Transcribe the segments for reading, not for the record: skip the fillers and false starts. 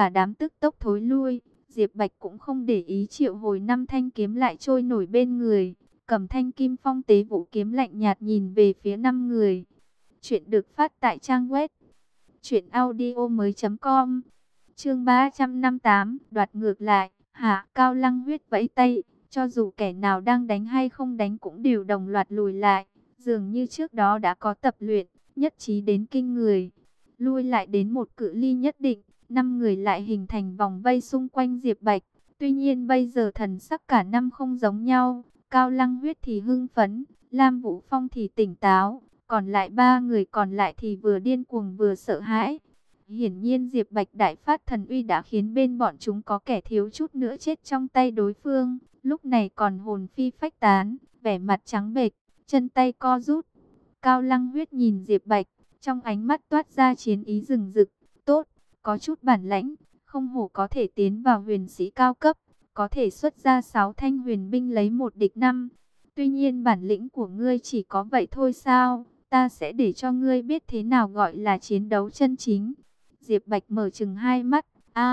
cả đám tức tốc thối lui. Diệp Bạch cũng không để ý, triệu hồi 5 thanh kiếm lại trôi nổi bên người, cầm thanh kim phong tế vũ kiếm lạnh nhạt nhìn về phía 5 người. Chuyện được phát tại trang web truyệnaudiomoi.com. Chương 358, đoạt ngược lại. Hạ Cao Lăng Huyết vẫy tay, cho dù kẻ nào đang đánh hay không đánh cũng đều đồng loạt lùi lại, dường như trước đó đã có tập luyện, nhất trí đến kinh người. Lui lại đến một cự ly nhất định, 5 người lại hình thành vòng vây xung quanh Diệp Bạch. Tuy nhiên bây giờ thần sắc cả năm không giống nhau, Cao Lăng Huyết thì hưng phấn, Lam Vũ Phong thì tỉnh táo, còn lại 3 người còn lại thì vừa điên cuồng vừa sợ hãi. Hiển nhiên Diệp Bạch đại phát thần uy đã khiến bên bọn chúng có kẻ thiếu chút nữa chết trong tay đối phương, lúc này còn hồn phi phách tán, vẻ mặt trắng bệch, chân tay co rút. Cao Lăng Huyết nhìn Diệp Bạch, trong ánh mắt toát ra chiến ý rừng rực. Tốt, có chút bản lãnh, không hổ có thể tiến vào huyền sĩ cao cấp, có thể xuất ra 6 thanh huyền binh lấy 1 địch 5. Tuy nhiên bản lĩnh của ngươi chỉ có vậy thôi sao? Ta sẽ để cho ngươi biết thế nào gọi là chiến đấu chân chính. Diệp Bạch mở trừng hai mắt.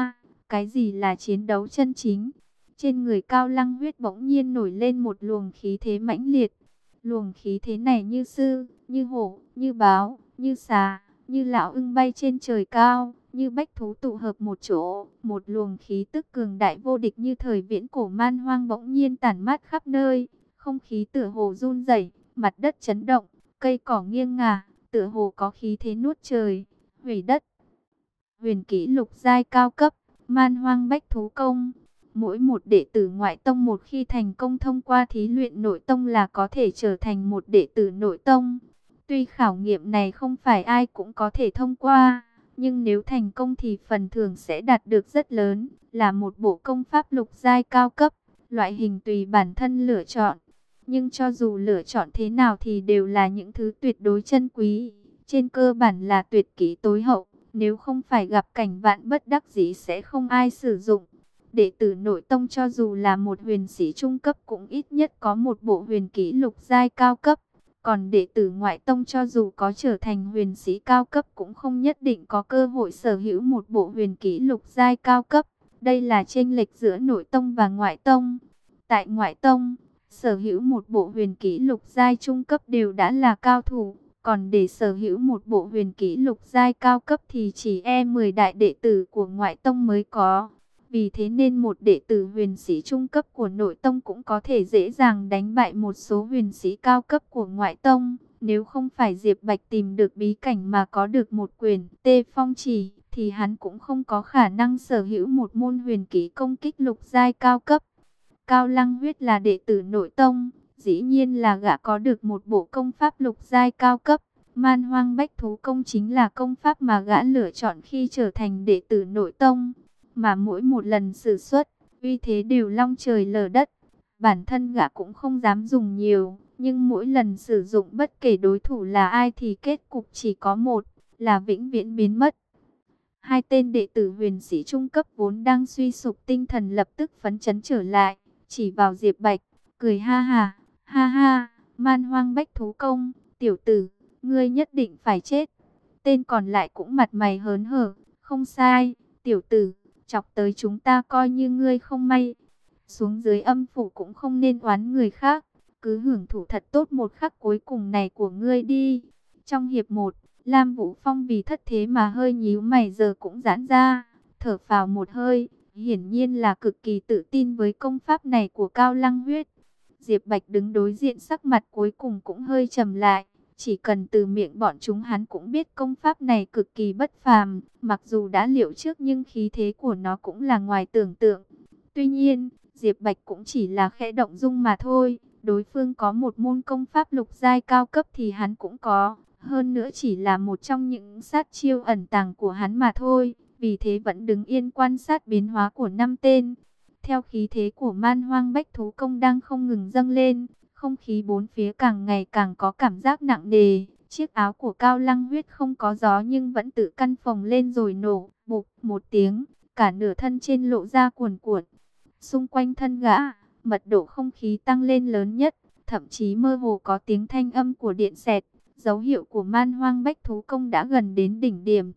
Cái gì là chiến đấu chân chính? Trên người Cao Lăng Huyết bỗng nhiên nổi lên một luồng khí thế mãnh liệt. Luồng khí thế này như sư, như hổ, như báo, như xà, như lão ưng bay trên trời cao, như bách thú tụ hợp một chỗ. Một luồng khí tức cường đại vô địch như thời viễn cổ man hoang bỗng nhiên tản mát khắp nơi. Không khí tựa hồ run rẩy, mặt đất chấn động, cây cỏ nghiêng ngả, tựa hồ có khí thế nuốt trời, hủy đất. Huyền kỹ lục giai cao cấp, man hoang bách thú công. Mỗi một đệ tử ngoại tông một khi thành công thông qua thí luyện nội tông là có thể trở thành một đệ tử nội tông. Tuy khảo nghiệm này không phải ai cũng có thể thông qua, nhưng nếu thành công thì phần thưởng sẽ đạt được rất lớn, là một bộ công pháp lục giai cao cấp, loại hình tùy bản thân lựa chọn. Nhưng cho dù lựa chọn thế nào thì đều là những thứ tuyệt đối chân quý, trên cơ bản là tuyệt kỹ tối hậu, nếu không phải gặp cảnh vạn bất đắc dĩ sẽ không ai sử dụng. Đệ tử nội tông cho dù là một huyền sĩ trung cấp cũng ít nhất có một bộ huyền kỹ lục giai cao cấp. Còn đệ tử ngoại tông cho dù có trở thành huyền sĩ cao cấp cũng không nhất định có cơ hội sở hữu một bộ huyền kỹ lục giai cao cấp. Đây là chênh lệch giữa nội tông và ngoại tông. Tại ngoại tông, sở hữu một bộ huyền kỹ lục giai trung cấp đều đã là cao thủ. Còn để sở hữu một bộ huyền kỹ lục giai cao cấp thì chỉ 10 đại đệ tử của ngoại tông mới có. Vì thế nên một đệ tử huyền sĩ trung cấp của nội tông cũng có thể dễ dàng đánh bại một số huyền sĩ cao cấp của ngoại tông. Nếu không phải Diệp Bạch tìm được bí cảnh mà có được một quyền Tê Phong Chỉ, thì hắn cũng không có khả năng sở hữu một môn huyền kỹ công kích lục giai cao cấp. Cao Lăng Huyết là đệ tử nội tông, dĩ nhiên là gã có được một bộ công pháp lục giai cao cấp. Man hoang bách thú công chính là công pháp mà gã lựa chọn khi trở thành đệ tử nội tông. Mà mỗi một lần sử xuất, uy thế đều long trời lở đất. Bản thân gã cũng không dám dùng nhiều, nhưng mỗi lần sử dụng bất kể đối thủ là ai thì kết cục chỉ có một, là vĩnh viễn biến mất. Hai tên đệ tử huyền sĩ trung cấp vốn đang suy sụp tinh thần lập tức phấn chấn trở lại, chỉ vào Diệp Bạch, cười ha ha, man hoang bách thú công, tiểu tử, ngươi nhất định phải chết. Tên còn lại cũng mặt mày hớn hở, không sai, tiểu tử, chọc tới chúng ta coi như ngươi không may. Xuống dưới âm phủ cũng không nên oán người khác, cứ hưởng thụ thật tốt một khắc cuối cùng này của ngươi đi. Trong hiệp 1, Lam Vũ Phong vì thất thế mà hơi nhíu mày giờ cũng giãn ra, thở phào một hơi, hiển nhiên là cực kỳ tự tin với công pháp này của Cao Lăng Huyết. Diệp Bạch đứng đối diện sắc mặt cuối cùng cũng hơi trầm lại. Chỉ cần từ miệng bọn chúng hắn cũng biết công pháp này cực kỳ bất phàm, mặc dù đã liệu trước nhưng khí thế của nó cũng là ngoài tưởng tượng. Tuy nhiên, Diệp Bạch cũng chỉ là khẽ động dung mà thôi, đối phương có một môn công pháp lục giai cao cấp thì hắn cũng có, hơn nữa chỉ là một trong những sát chiêu ẩn tàng của hắn mà thôi, vì thế vẫn đứng yên quan sát biến hóa của 5 tên. Theo khí thế của man hoang bách thú công đang không ngừng dâng lên, không khí bốn phía càng ngày càng có cảm giác nặng nề. Chiếc áo của Cao Lăng Huyết không có gió nhưng vẫn tự căn phồng lên rồi nổ, bụp một tiếng, cả nửa thân trên lộ ra cuồn cuộn. Xung quanh thân gã, mật độ không khí tăng lên lớn nhất, thậm chí mơ hồ có tiếng thanh âm của điện xẹt, dấu hiệu của man hoang bách thú công đã gần đến đỉnh điểm.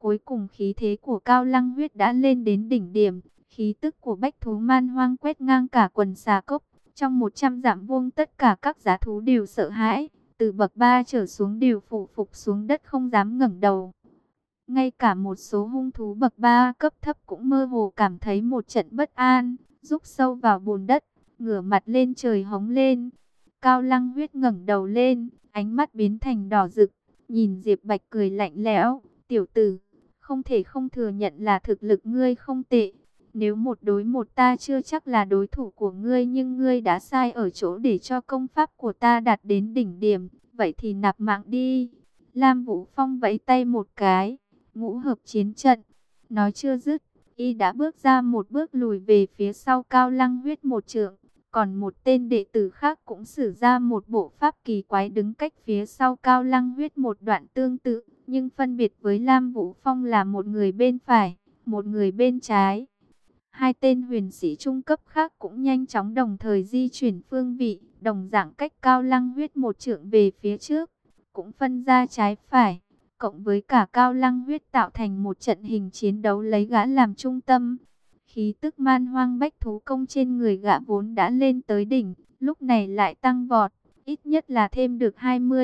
Cuối cùng khí thế của Cao Lăng Huyết đã lên đến đỉnh điểm, khí tức của bách thú man hoang quét ngang cả quần xà cốc. Trong 100 dặm vuông tất cả các dã thú đều sợ hãi, từ bậc 3 trở xuống đều phủ phục xuống đất không dám ngẩng đầu. Ngay cả một số hung thú bậc 3 cấp thấp cũng mơ hồ cảm thấy một trận bất an, rúc sâu vào bùn đất, ngửa mặt lên trời hống lên. Cao Lăng Huyết ngẩng đầu lên, ánh mắt biến thành đỏ rực, nhìn Diệp Bạch cười lạnh lẽo, "Tiểu tử, không thể không thừa nhận là thực lực ngươi không tệ. Nếu một đối một ta chưa chắc là đối thủ của ngươi, nhưng ngươi đã sai ở chỗ để cho công pháp của ta đạt đến đỉnh điểm, vậy thì nạp mạng đi." Lam Vũ Phong vẫy tay một cái, ngũ hợp chiến trận. Nói chưa dứt, y đã bước ra một bước lùi về phía sau Cao Lăng Huyết một trượng. Còn một tên đệ tử khác cũng sử ra một bộ pháp kỳ quái đứng cách phía sau Cao Lăng Huyết một đoạn tương tự, nhưng phân biệt với Lam Vũ Phong là một người bên phải, một người bên trái. Hai tên huyền sĩ trung cấp khác cũng nhanh chóng đồng thời di chuyển phương vị, đồng dạng cách Cao Lăng Huyết một trượng về phía trước, cũng phân ra trái phải, cộng với cả Cao Lăng Huyết tạo thành một trận hình chiến đấu lấy gã làm trung tâm. Khí tức man hoang bách thú công trên người gã vốn đã lên tới đỉnh, lúc này lại tăng vọt, ít nhất là thêm được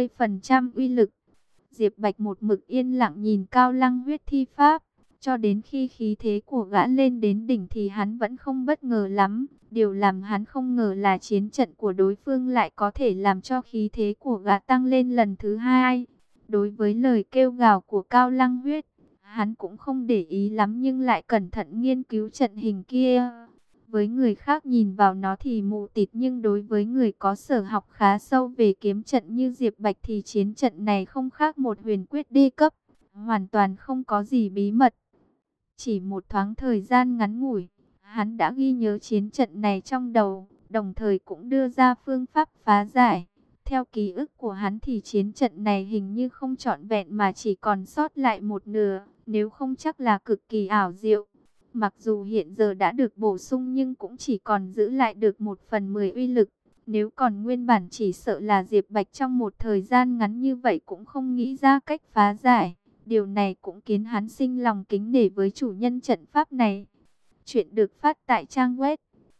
20% uy lực. Diệp Bạch một mực yên lặng nhìn Cao Lăng Huyết thi pháp, cho đến khi khí thế của gã lên đến đỉnh thì hắn vẫn không bất ngờ lắm. Điều làm hắn không ngờ là chiến trận của đối phương lại có thể làm cho khí thế của gã tăng lên lần thứ hai. Đối với lời kêu gào của Cao Lăng Huyết, hắn cũng không để ý lắm nhưng lại cẩn thận nghiên cứu trận hình kia. Với người khác nhìn vào nó thì mù tịt, nhưng đối với người có sở học khá sâu về kiếm trận như Diệp Bạch thì chiến trận này không khác một huyền quyết đê cấp, hoàn toàn không có gì bí mật. Chỉ một thoáng thời gian ngắn ngủi, hắn đã ghi nhớ chiến trận này trong đầu, đồng thời cũng đưa ra phương pháp phá giải. Theo ký ức của hắn thì chiến trận này hình như không trọn vẹn mà chỉ còn sót lại một nửa, nếu không chắc là cực kỳ ảo diệu. Mặc dù hiện giờ đã được bổ sung nhưng cũng chỉ còn giữ lại được 1/10 uy lực. Nếu còn nguyên bản chỉ sợ là Diệp Bạch trong một thời gian ngắn như vậy cũng không nghĩ ra cách phá giải. Điều này cũng khiến hắn sinh lòng kính nể với chủ nhân trận pháp này. Chuyện được phát tại trang web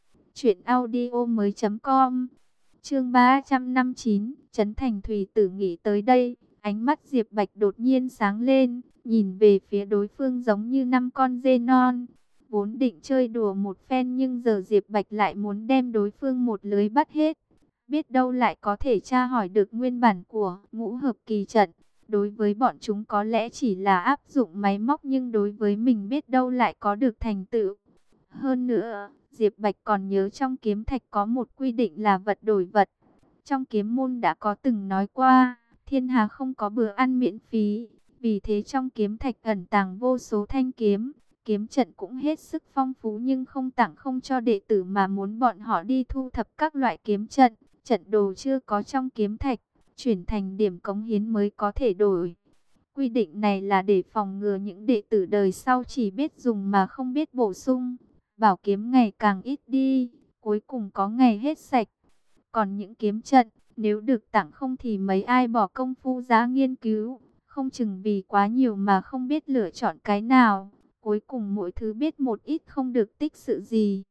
truyệnaudiomoi.com. Chương 359, Trấn Thành Thủy Tử nghĩ tới đây, ánh mắt Diệp Bạch đột nhiên sáng lên, nhìn về phía đối phương giống như 5 con dê non. Vốn định chơi đùa một phen nhưng giờ Diệp Bạch lại muốn đem đối phương một lưới bắt hết. Biết đâu lại có thể tra hỏi được nguyên bản của ngũ hợp kỳ trận. Đối với bọn chúng có lẽ chỉ là áp dụng máy móc, nhưng đối với mình biết đâu lại có được thành tựu. Hơn nữa, Diệp Bạch còn nhớ trong kiếm thạch có một quy định là vật đổi vật. Trong kiếm môn đã có từng nói qua, thiên hà không có bữa ăn miễn phí. Vì thế trong kiếm thạch ẩn tàng vô số thanh kiếm. Kiếm trận cũng hết sức phong phú nhưng không tặng không cho đệ tử mà muốn bọn họ đi thu thập các loại kiếm trận. Trận đồ chưa có trong kiếm thạch, chuyển thành điểm cống hiến mới có thể đổi. Quy định này là để phòng ngừa những đệ tử đời sau chỉ biết dùng mà không biết bổ sung. Bảo kiếm ngày càng ít đi, cuối cùng có ngày hết sạch. Còn những kiếm trận, nếu được tặng không thì mấy ai bỏ công phu ra nghiên cứu. Không chừng vì quá nhiều mà không biết lựa chọn cái nào. Cuối cùng mỗi thứ biết một ít không được tích sự gì.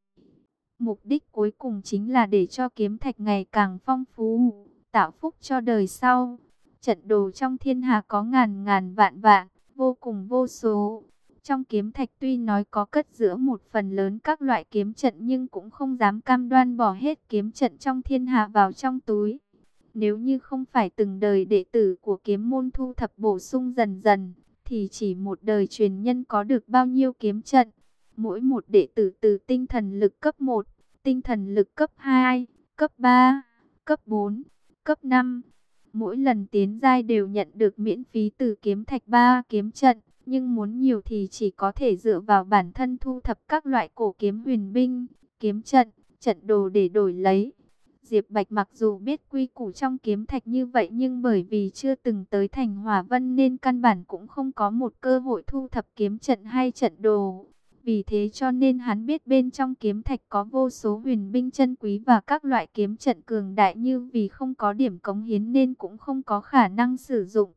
Mục đích cuối cùng chính là để cho kiếm thạch ngày càng phong phú, tạo phúc cho đời sau. Trận đồ trong thiên hà có ngàn ngàn vạn vạn, vô cùng vô số. Trong kiếm thạch tuy nói có cất giữ một phần lớn các loại kiếm trận nhưng cũng không dám cam đoan bỏ hết kiếm trận trong thiên hạ vào trong túi. Nếu như không phải từng đời đệ tử của kiếm môn thu thập bổ sung dần dần, thì chỉ một đời truyền nhân có được bao nhiêu kiếm trận. Mỗi một đệ tử từ tinh thần lực cấp 1, tinh thần lực cấp 2, cấp 3, cấp 4, cấp 5. Mỗi lần tiến giai đều nhận được miễn phí từ kiếm thạch 3 kiếm trận. Nhưng muốn nhiều thì chỉ có thể dựa vào bản thân thu thập các loại cổ kiếm huyền binh, kiếm trận, trận đồ để đổi lấy. Diệp Bạch mặc dù biết quy củ trong kiếm thạch như vậy nhưng bởi vì chưa từng tới thành Hỏa Vân nên căn bản cũng không có một cơ hội thu thập kiếm trận hay trận đồ. Vì thế cho nên hắn biết bên trong kiếm thạch có vô số huyền binh chân quý và các loại kiếm trận cường đại, như vì không có điểm cống hiến nên cũng không có khả năng sử dụng.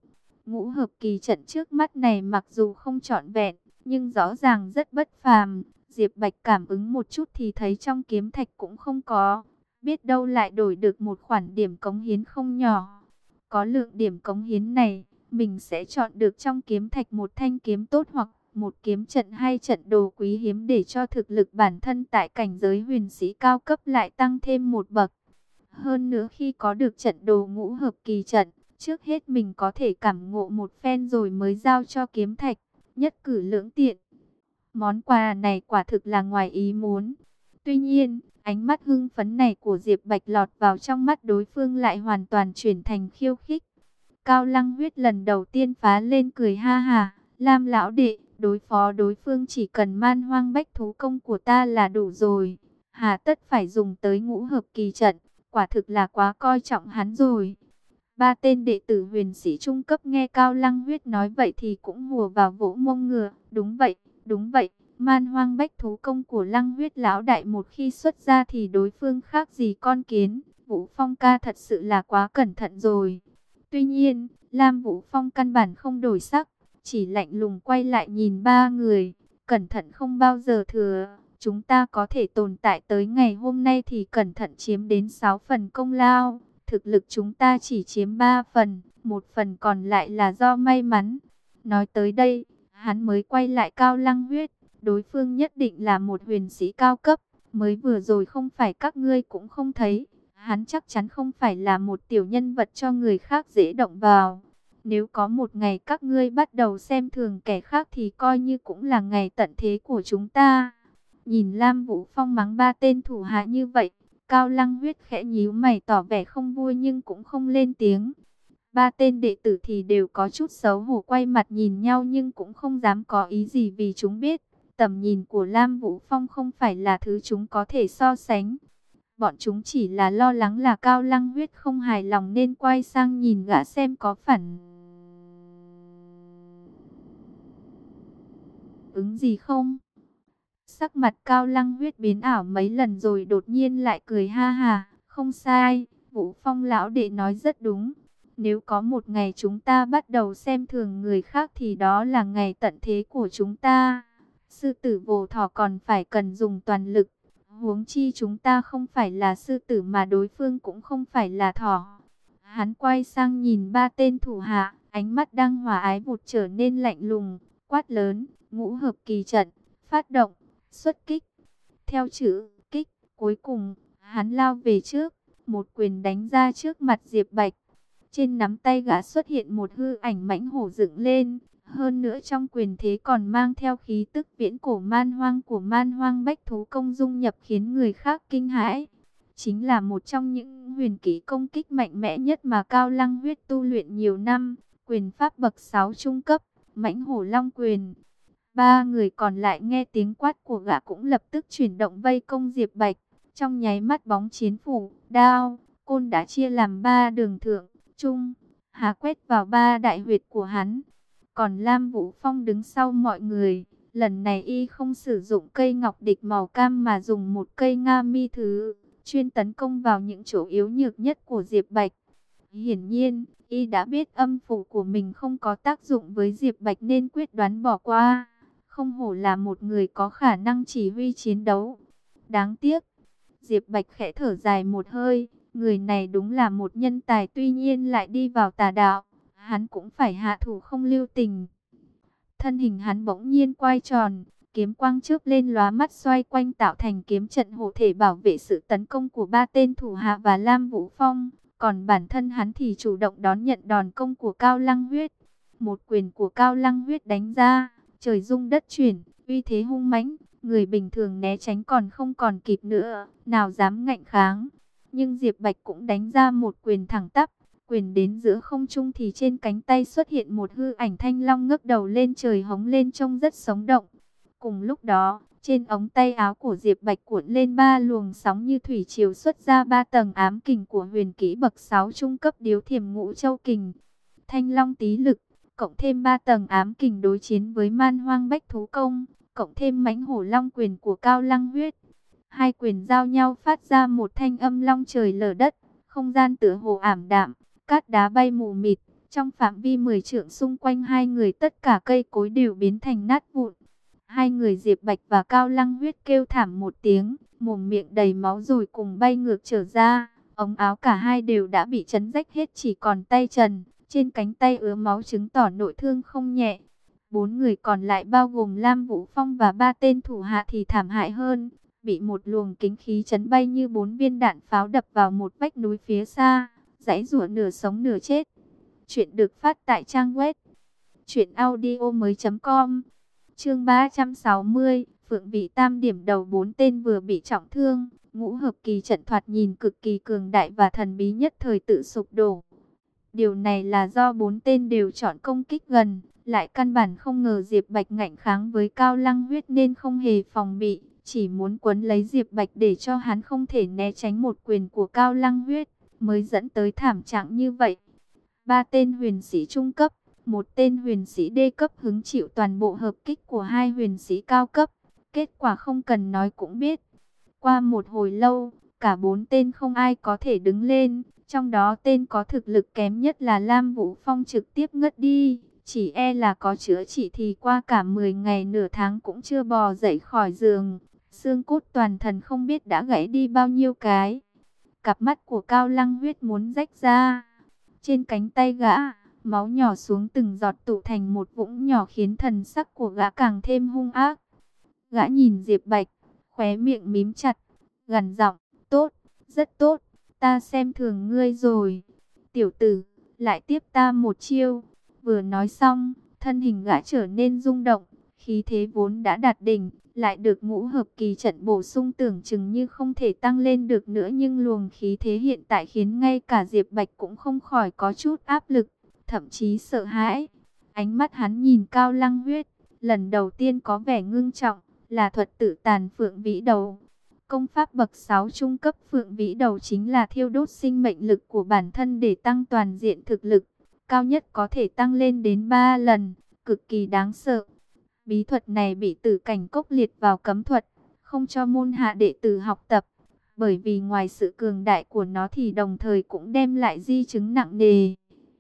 Ngũ hợp kỳ trận trước mắt này mặc dù không trọn vẹn, nhưng rõ ràng rất bất phàm. Diệp Bạch cảm ứng một chút thì thấy trong kiếm thạch cũng không có. Biết đâu lại đổi được một khoản điểm cống hiến không nhỏ. Có lượng điểm cống hiến này, mình sẽ chọn được trong kiếm thạch một thanh kiếm tốt hoặc một kiếm trận hay trận đồ quý hiếm để cho thực lực bản thân tại cảnh giới huyền sĩ cao cấp lại tăng thêm một bậc. Hơn nữa khi có được trận đồ ngũ hợp kỳ trận, trước hết mình có thể cảm ngộ một phen rồi mới giao cho kiếm thạch, nhất cử lưỡng tiện. Món quà này quả thực là ngoài ý muốn. Tuy nhiên, ánh mắt hưng phấn này của Diệp Bạch lọt vào trong mắt đối phương lại hoàn toàn chuyển thành khiêu khích. Cao Lăng Huyết lần đầu tiên phá lên cười ha hà, Lam lão đệ, đối phó đối phương chỉ cần man hoang bách thú công của ta là đủ rồi. Hà tất phải dùng tới ngũ hợp kỳ trận, quả thực là quá coi trọng hắn rồi. Ba tên đệ tử huyền sĩ trung cấp nghe Cao Lăng Huyết nói vậy thì cũng hùa vào vỗ mông ngựa. Đúng vậy, đúng vậy, man hoang bách thú công của Lăng Huyết lão đại một khi xuất ra thì đối phương khác gì con kiến. Vũ Phong ca thật sự là quá cẩn thận rồi. Tuy nhiên, Lam Vũ Phong căn bản không đổi sắc, chỉ lạnh lùng quay lại nhìn ba người. Cẩn thận không bao giờ thừa, chúng ta có thể tồn tại tới ngày hôm nay thì cẩn thận chiếm đến 6 phần công lao. Thực lực chúng ta chỉ chiếm 3 phần, một phần còn lại là do may mắn. Nói tới đây, hắn mới quay lại Cao Lăng Huyết. Đối phương nhất định là một huyền sĩ cao cấp, mới vừa rồi không phải các ngươi cũng không thấy. Hắn chắc chắn không phải là một tiểu nhân vật cho người khác dễ động vào. Nếu có một ngày các ngươi bắt đầu xem thường kẻ khác thì coi như cũng là ngày tận thế của chúng ta. Nhìn Lam Vũ Phong mắng ba tên thủ hạ như vậy, Cao Lăng Huyết khẽ nhíu mày tỏ vẻ không vui nhưng cũng không lên tiếng. Ba tên đệ tử thì đều có chút xấu hổ quay mặt nhìn nhau nhưng cũng không dám có ý gì vì chúng biết. Tầm nhìn của Lam Vũ Phong không phải là thứ chúng có thể so sánh. Bọn chúng chỉ là lo lắng là Cao Lăng Huyết không hài lòng nên quay sang nhìn gã xem có phản ứng gì không. Sắc mặt Cao Lăng Huyết biến ảo mấy lần rồi đột nhiên lại cười ha hà. Không sai, Vũ Phong lão đệ nói rất đúng. Nếu có một ngày chúng ta bắt đầu xem thường người khác thì đó là ngày tận thế của chúng ta. Sư tử vồ thỏ còn phải cần dùng toàn lực. Huống chi chúng ta không phải là sư tử mà đối phương cũng không phải là thỏ. Hắn quay sang nhìn ba tên thủ hạ, ánh mắt đang hòa ái vụt trở nên lạnh lùng, quát lớn, ngũ hợp kỳ trận, phát động, xuất kích. Theo chữ kích, cuối cùng, hắn lao về trước, một quyền đánh ra trước mặt Diệp Bạch. Trên nắm tay gã xuất hiện một hư ảnh mãnh hổ dựng lên. Hơn nữa trong quyền thế còn mang theo khí tức viễn cổ man hoang của man hoang bách thú công dung nhập khiến người khác kinh hãi. Chính là một trong những huyền kỹ công kích mạnh mẽ nhất mà Cao Lăng Huyết tu luyện nhiều năm. Quyền pháp bậc 6 trung cấp, mãnh hổ long quyền. Ba người còn lại nghe tiếng quát của gã cũng lập tức chuyển động vây công Diệp Bạch. Trong nháy mắt bóng chiến phủ, đao, côn đã chia làm ba đường thượng, trung, hạ quét vào ba đại huyệt của hắn. Còn Lam Vũ Phong đứng sau mọi người, lần này y không sử dụng cây ngọc địch màu cam mà dùng một cây nga mi thứ, chuyên tấn công vào những chỗ yếu nhược nhất của Diệp Bạch. Hiển nhiên, y đã biết âm phủ của mình không có tác dụng với Diệp Bạch nên quyết đoán bỏ qua. Không hổ là một người có khả năng chỉ huy chiến đấu. Đáng tiếc, Diệp Bạch khẽ thở dài một hơi, người này đúng là một nhân tài tuy nhiên lại đi vào tà đạo. Hắn cũng phải hạ thủ không lưu tình. Thân hình hắn bỗng nhiên quay tròn, kiếm quang chớp lên lóa mắt xoay quanh tạo thành kiếm trận hộ thể bảo vệ sự tấn công của ba tên thủ hạ và Lam Vũ Phong. Còn bản thân hắn thì chủ động đón nhận đòn công của Cao Lăng Huyết. Một quyền của Cao Lăng Huyết đánh ra, trời rung đất chuyển, uy thế hung mãnh, người bình thường né tránh còn không còn kịp nữa, nào dám ngạnh kháng. Nhưng Diệp Bạch cũng đánh ra một quyền thẳng tắp. Quyền đến giữa không trung thì trên cánh tay xuất hiện một hư ảnh thanh long ngước đầu lên trời hống lên trông rất sống động. Cùng lúc đó, trên ống tay áo của Diệp Bạch cuộn lên ba luồng sóng như thủy triều xuất ra ba tầng ám kình của huyền kỹ bậc 6 trung cấp điếu thiềm ngũ châu kình. Thanh long tí lực, cộng thêm ba tầng ám kình đối chiến với man hoang bách thú công, cộng thêm mãnh hổ long quyền của Cao Lăng Huyết. Hai quyền giao nhau phát ra một thanh âm long trời lở đất, không gian tựa hồ ảm đạm. Cát đá bay mù mịt, Trong phạm vi 10 trượng xung quanh hai người, tất cả cây cối đều biến thành nát vụn. Hai người Diệp Bạch và Cao Lăng Huyết kêu thảm một tiếng, mồm miệng đầy máu rồi cùng bay ngược trở ra. Ống áo cả hai đều đã bị chấn rách hết, chỉ còn tay trần, trên cánh tay ứa máu chứng tỏ nội thương không nhẹ. Bốn người còn lại bao gồm Lam Vũ Phong và ba tên thủ hạ thì thảm hại hơn, bị một luồng kính khí chấn bay như 4 viên đạn pháo đập vào một vách núi phía xa, giãy giụa nửa sống nửa chết. Chuyện được phát tại trang web truyệnaudiomoi.com. Chương 360, Phượng Vị Tam điểm đầu. 4 tên vừa bị trọng thương, ngũ hợp kỳ trận thoạt nhìn cực kỳ cường đại và thần bí nhất thời tự sụp đổ. Điều này là do 4 tên đều chọn công kích gần, lại căn bản không ngờ Diệp Bạch ngạnh kháng với Cao Lăng Huyết nên không hề phòng bị, chỉ muốn quấn lấy Diệp Bạch để cho hắn không thể né tránh một quyền của Cao Lăng Huyết, mới dẫn tới thảm trạng như vậy. 3 tên huyền sĩ trung cấp, một tên huyền sĩ đê cấp hứng chịu toàn bộ hợp kích của hai huyền sĩ cao cấp. Kết quả không cần nói cũng biết. Qua một hồi lâu, cả 4 tên không ai có thể đứng lên. Trong đó tên có thực lực kém nhất là Lam Vũ Phong trực tiếp ngất đi. Chỉ e là có chữa trị thì qua cả 10 ngày nửa tháng cũng chưa bò dậy khỏi giường. Xương cốt toàn thân không biết đã gãy đi bao nhiêu cái. Cặp mắt của Cao Lăng Huyết muốn rách ra. Trên cánh tay gã, máu nhỏ xuống từng giọt tụ thành một vũng nhỏ khiến thần sắc của gã càng thêm hung ác. Gã nhìn Diệp Bạch, khóe miệng mím chặt, gằn giọng, tốt, rất tốt, ta xem thường ngươi rồi. Tiểu tử, lại tiếp ta một chiêu. Vừa nói xong, thân hình gã trở nên rung động, khí thế vốn đã đạt đỉnh, lại được ngũ hợp kỳ trận bổ sung tưởng chừng như không thể tăng lên được nữa. Nhưng luồng khí thế hiện tại khiến ngay cả Diệp Bạch cũng không khỏi có chút áp lực, thậm chí sợ hãi. Ánh mắt hắn nhìn Cao Lăng Huyết, lần đầu tiên có vẻ ngưng trọng, là thuật tự tàn Phượng Vĩ Đầu. Công pháp bậc 6 trung cấp Phượng Vĩ Đầu chính là thiêu đốt sinh mệnh lực của bản thân để tăng toàn diện thực lực, cao nhất có thể tăng lên đến 3 lần, cực kỳ đáng sợ. Bí thuật này bị Tử Cảnh Cốc liệt vào cấm thuật, không cho môn hạ đệ tử học tập, bởi vì ngoài sự cường đại của nó thì đồng thời cũng đem lại di chứng nặng nề.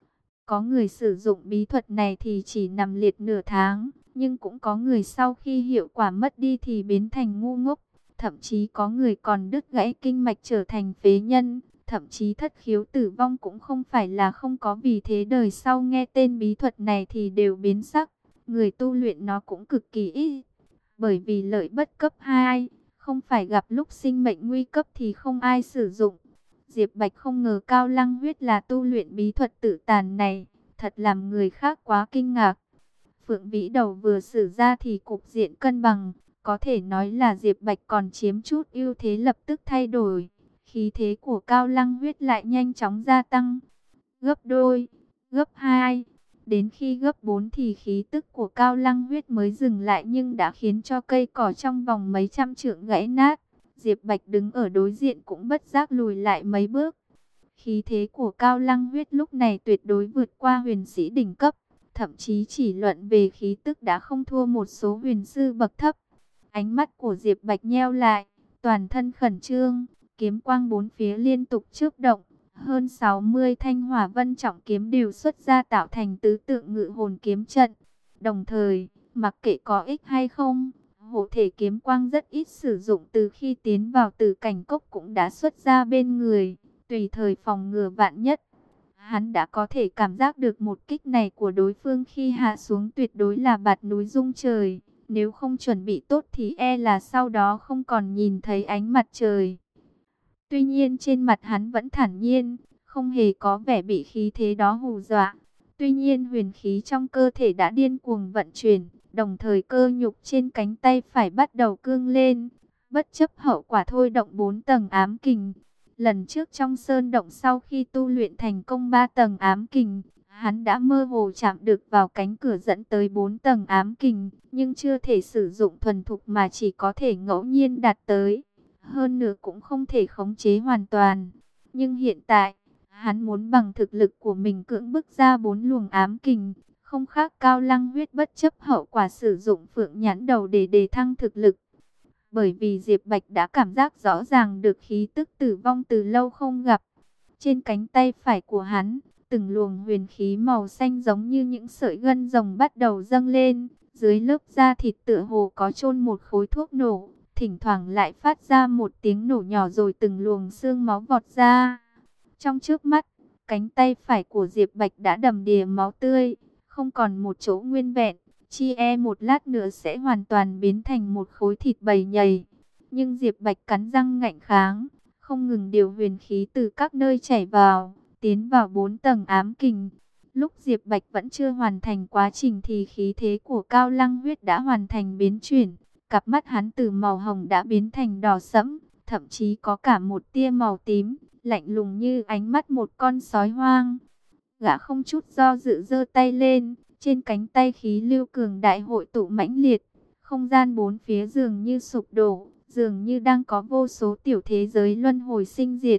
Có người sử dụng bí thuật này thì chỉ nằm liệt nửa tháng, nhưng cũng có người sau khi hiệu quả mất đi thì biến thành ngu ngốc, thậm chí có người còn đứt gãy kinh mạch trở thành phế nhân, thậm chí thất khiếu tử vong cũng không phải là không có. Vì thế đời sau nghe tên bí thuật này thì đều biến sắc, người tu luyện nó cũng cực kỳ ít, bởi vì lợi bất cấp 2, không phải gặp lúc sinh mệnh nguy cấp thì không ai sử dụng. Diệp Bạch không ngờ Cao Lăng Huyết là tu luyện bí thuật tự tàn này, thật làm người khác quá kinh ngạc. Phượng Vĩ Đầu vừa sử ra thì cục diện cân bằng, có thể nói là Diệp Bạch còn chiếm chút ưu thế lập tức thay đổi. Khí thế của Cao Lăng Huyết lại nhanh chóng gia tăng, gấp đôi, gấp 2. Đến khi gấp 4 thì khí tức của Cao Lăng Huyết mới dừng lại, nhưng đã khiến cho cây cỏ trong vòng mấy trăm trượng gãy nát. Diệp Bạch đứng ở đối diện cũng bất giác lùi lại mấy bước. Khí thế của Cao Lăng Huyết lúc này tuyệt đối vượt qua huyền sĩ đỉnh cấp, thậm chí chỉ luận về khí tức đã không thua một số huyền sư bậc thấp. Ánh mắt của Diệp Bạch nheo lại, toàn thân khẩn trương, kiếm quang bốn phía liên tục chớp động. Hơn 60 thanh hỏa vân trọng kiếm đều xuất ra tạo thành tứ tượng ngự hồn kiếm trận. Đồng thời, mặc kệ có ích hay không, hộ thể kiếm quang rất ít sử dụng, từ khi tiến vào Tử Cảnh Cốc cũng đã xuất ra bên người, tùy thời phòng ngừa vạn nhất. Hắn đã có thể cảm giác được một kích này của đối phương khi hạ xuống tuyệt đối là bạt núi rung trời. Nếu không chuẩn bị tốt thì e là sau đó không còn nhìn thấy ánh mặt trời. Tuy nhiên trên mặt hắn vẫn thản nhiên, không hề có vẻ bị khí thế đó hù dọa. Tuy nhiên huyền khí trong cơ thể đã điên cuồng vận chuyển, đồng thời cơ nhục trên cánh tay phải bắt đầu cương lên, bất chấp hậu quả thôi động 4 tầng ám kình. Lần trước trong sơn động sau khi tu luyện thành công 3 tầng ám kình, hắn đã mơ hồ chạm được vào cánh cửa dẫn tới 4 tầng ám kình, nhưng chưa thể sử dụng thuần thục mà chỉ có thể ngẫu nhiên đạt tới. Hơn nữa cũng không thể khống chế hoàn toàn. Nhưng hiện tại, hắn muốn bằng thực lực của mình cưỡng bức ra 4 luồng ám kình, không khác Cao Lăng Huyết bất chấp hậu quả sử dụng Phượng Nhãn Đầu để đề thăng thực lực. Bởi vì Diệp Bạch đã cảm giác rõ ràng được khí tức tử vong từ lâu không gặp. Trên cánh tay phải của hắn, từng luồng huyền khí màu xanh giống như những sợi gân rồng bắt đầu dâng lên. Dưới lớp da thịt tựa hồ có chôn một khối thuốc nổ, thỉnh thoảng lại phát ra một tiếng nổ nhỏ rồi từng luồng xương máu vọt ra. Trong chớp mắt, cánh tay phải của Diệp Bạch đã đầm đìa máu tươi, không còn một chỗ nguyên vẹn, một lát nữa sẽ hoàn toàn biến thành một khối thịt bầy nhầy. Nhưng Diệp Bạch cắn răng ngạnh kháng, không ngừng điều huyền khí từ các nơi chảy vào, tiến vào 4 tầng ám kình. Lúc Diệp Bạch vẫn chưa hoàn thành quá trình thì khí thế của Cao Lăng Huyết đã hoàn thành biến chuyển. Cặp mắt hắn từ màu hồng đã biến thành đỏ sẫm, thậm chí có cả một tia màu tím, lạnh lùng như ánh mắt một con sói hoang. Gã không chút do dự giơ tay lên, trên cánh tay khí lưu cường đại hội tụ mãnh liệt, không gian bốn phía dường như sụp đổ, dường như đang có vô số tiểu thế giới luân hồi sinh diệt.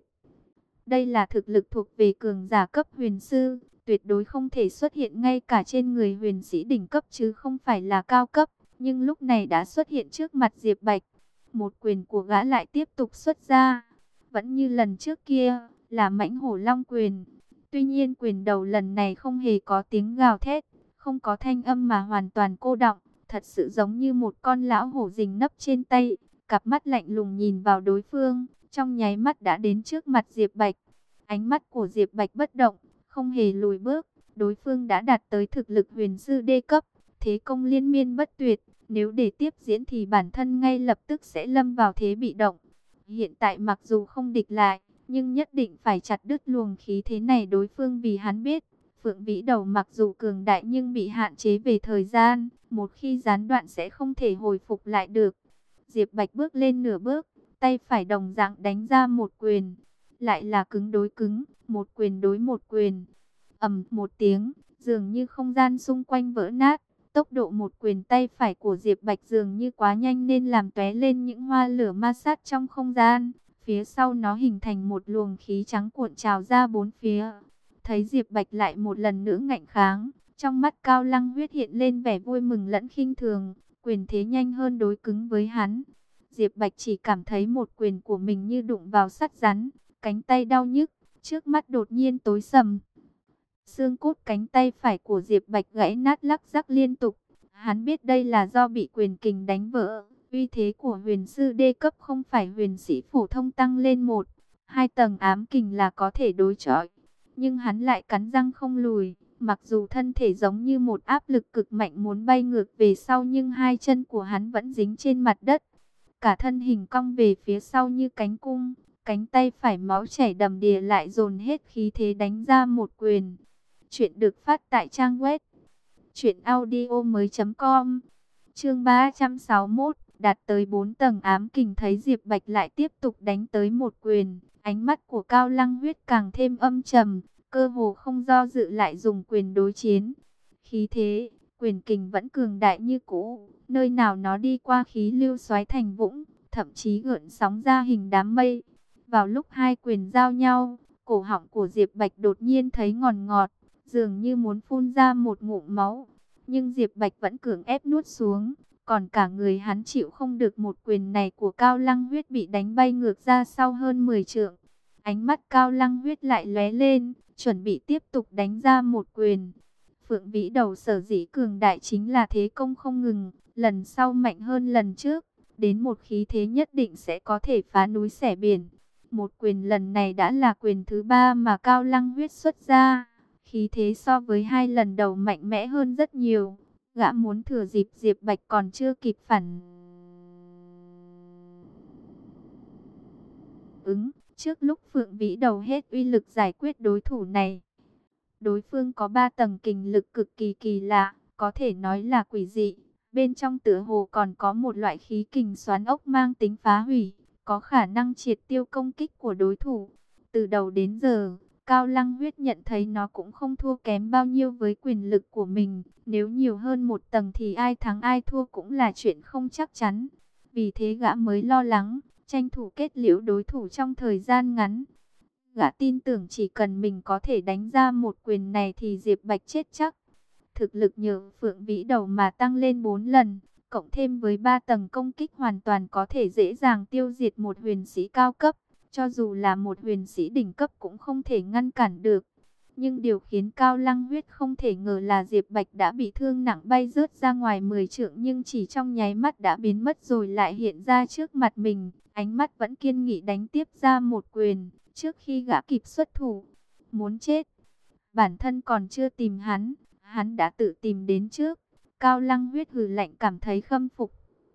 Đây là thực lực thuộc về cường giả cấp huyền sư, tuyệt đối không thể xuất hiện ngay cả trên người huyền sĩ đỉnh cấp chứ không phải là cao cấp, nhưng lúc này đã xuất hiện trước mặt Diệp Bạch. Một quyền của gã lại tiếp tục xuất ra, vẫn như lần trước kia, là mãnh hổ long quyền. Tuy nhiên quyền đầu lần này không hề có tiếng gào thét, không có thanh âm mà hoàn toàn cô đọng, thật sự giống như một con lão hổ rình nấp trên tay, cặp mắt lạnh lùng nhìn vào đối phương, trong nháy mắt đã đến trước mặt Diệp Bạch. Ánh mắt của Diệp Bạch bất động, không hề lùi bước, đối phương đã đạt tới thực lực huyền sư đê cấp, thế công liên miên bất tuyệt, nếu để tiếp diễn thì bản thân ngay lập tức sẽ lâm vào thế bị động. Hiện tại mặc dù không địch lại, nhưng nhất định phải chặt đứt luồng khí thế này đối phương, vì hắn biết, Phượng Vĩ Đầu mặc dù cường đại nhưng bị hạn chế về thời gian, một khi gián đoạn sẽ không thể hồi phục lại được. Diệp Bạch bước lên nửa bước, tay phải đồng dạng đánh ra một quyền, lại là cứng đối cứng, một quyền đối một quyền. Ầm một tiếng, dường như không gian xung quanh vỡ nát. Tốc độ một quyền tay phải của Diệp Bạch dường như quá nhanh nên làm tóe lên những hoa lửa ma sát trong không gian. Phía sau nó hình thành một luồng khí trắng cuộn trào ra bốn phía. Thấy Diệp Bạch lại một lần nữa ngạnh kháng, trong mắt Cao Lăng Huyết hiện lên vẻ vui mừng lẫn khinh thường, quyền thế nhanh hơn đối cứng với hắn. Diệp Bạch chỉ cảm thấy một quyền của mình như đụng vào sắt rắn, cánh tay đau nhức, trước mắt đột nhiên tối sầm. Xương cốt cánh tay phải của Diệp Bạch gãy nát lắc rắc liên tục. Hắn biết đây là do bị quyền kình đánh vỡ. Uy thế của huyền sư đê cấp không phải huyền sĩ phổ thông tăng lên 1, 2 tầng ám kình là có thể đối chọi. Nhưng hắn lại cắn răng không lùi. Mặc dù thân thể giống như một áp lực cực mạnh muốn bay ngược về sau, nhưng hai chân của hắn vẫn dính trên mặt đất. Cả thân hình cong về phía sau như cánh cung. Cánh tay phải máu chảy đầm đìa lại dồn hết khí thế đánh ra một quyền. Chuyện được phát tại trang web truyệnaudiomoi.com. Chương 361, đạt tới 4 tầng ám kình, thấy Diệp Bạch lại tiếp tục đánh tới một quyền, ánh mắt của Cao Lăng Huyết càng thêm âm trầm, cơ hồ không do dự lại dùng quyền đối chiến. Khí thế, quyền kình vẫn cường đại như cũ, nơi nào nó đi qua khí lưu xoáy thành vũng, thậm chí gợn sóng ra hình đám mây. Vào lúc hai quyền giao nhau, cổ họng của Diệp Bạch đột nhiên thấy ngòn ngọt, dường như muốn phun ra một ngụm máu, nhưng Diệp Bạch vẫn cưỡng ép nuốt xuống, còn cả người hắn chịu không được một quyền này của Cao Lăng Huyết, bị đánh bay ngược ra sau hơn 10 trượng. Ánh mắt Cao Lăng Huyết lại lóe lên, chuẩn bị tiếp tục đánh ra một quyền. Phượng Vĩ Đầu sở dĩ cường đại chính là thế công không ngừng, lần sau mạnh hơn lần trước, đến một khí thế nhất định sẽ có thể phá núi xẻ biển. Một quyền lần này đã là quyền thứ 3 mà Cao Lăng Huyết xuất ra. Khí thế so với hai lần đầu mạnh mẽ hơn rất nhiều. Gã muốn thừa dịp Diệp Bạch còn chưa kịp phản ứng, trước lúc Phượng Vĩ Đầu hết uy lực giải quyết đối thủ này. Đối phương có 3 tầng kình lực cực kỳ kỳ lạ, có thể nói là quỷ dị. Bên trong tựa hồ còn có một loại khí kình xoắn ốc mang tính phá hủy, có khả năng triệt tiêu công kích của đối thủ. Từ đầu đến giờ, Cao Lăng Huyết nhận thấy nó cũng không thua kém bao nhiêu với quyền lực của mình. Nếu nhiều hơn một tầng thì ai thắng ai thua cũng là chuyện không chắc chắn. Vì thế gã mới lo lắng, tranh thủ kết liễu đối thủ trong thời gian ngắn. Gã tin tưởng chỉ cần mình có thể đánh ra một quyền này thì Diệp Bạch chết chắc. Thực lực nhờ Phượng Vĩ Đầu mà tăng lên 4 lần, cộng thêm với 3 tầng công kích hoàn toàn có thể dễ dàng tiêu diệt một huyền sĩ cao cấp. Cho dù là một huyền sĩ đỉnh cấp cũng không thể ngăn cản được. Nhưng điều khiến Cao Lăng Huyết không thể ngờ là Diệp Bạch đã bị thương nặng, bay rớt ra ngoài 10 trượng, nhưng chỉ trong nháy mắt đã biến mất rồi lại hiện ra trước mặt mình. Ánh mắt vẫn kiên nghị đánh tiếp ra một quyền, trước khi gã kịp xuất thủ. Muốn chết, bản thân còn chưa tìm hắn đã tự tìm đến trước. Cao Lăng Huyết hừ lạnh, cảm thấy khâm phục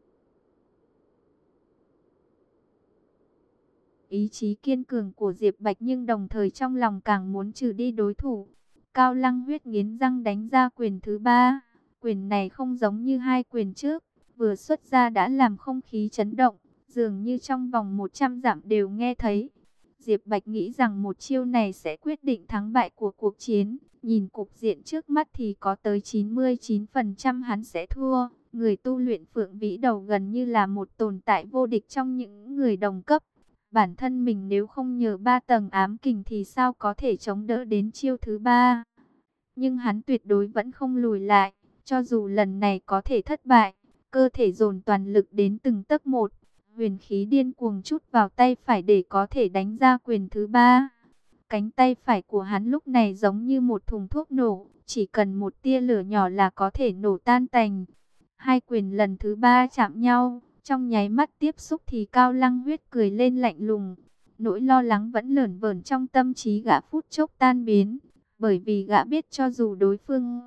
ý chí kiên cường của Diệp Bạch, nhưng đồng thời trong lòng càng muốn trừ đi đối thủ. Cao Lăng Huyết nghiến răng đánh ra quyền thứ ba. Quyền này không giống như hai quyền trước, vừa xuất ra đã làm không khí chấn động, dường như trong vòng 100 dặm đều nghe thấy. Diệp Bạch nghĩ rằng một chiêu này sẽ quyết định thắng bại của cuộc chiến. Nhìn cục diện trước mắt thì có tới 99% hắn sẽ thua. Người tu luyện Phượng Vĩ Đầu gần như là một tồn tại vô địch trong những người đồng cấp. Bản thân mình nếu không nhờ 3 tầng ám kình thì sao có thể chống đỡ đến chiêu thứ ba. Nhưng hắn tuyệt đối vẫn không lùi lại, cho dù lần này có thể thất bại. Cơ thể dồn toàn lực đến từng tấc một, huyền khí điên cuồng trút vào tay phải để có thể đánh ra quyền thứ ba. Cánh tay phải của hắn lúc này giống như một thùng thuốc nổ, chỉ cần một tia lửa nhỏ là có thể nổ tan tành. Hai quyền lần thứ ba chạm nhau, trong nháy mắt tiếp xúc thì Cao Lăng Huyết cười lên lạnh lùng. Nỗi lo lắng vẫn lởn vởn trong tâm trí gã phút chốc tan biến, bởi vì gã biết cho dù đối phương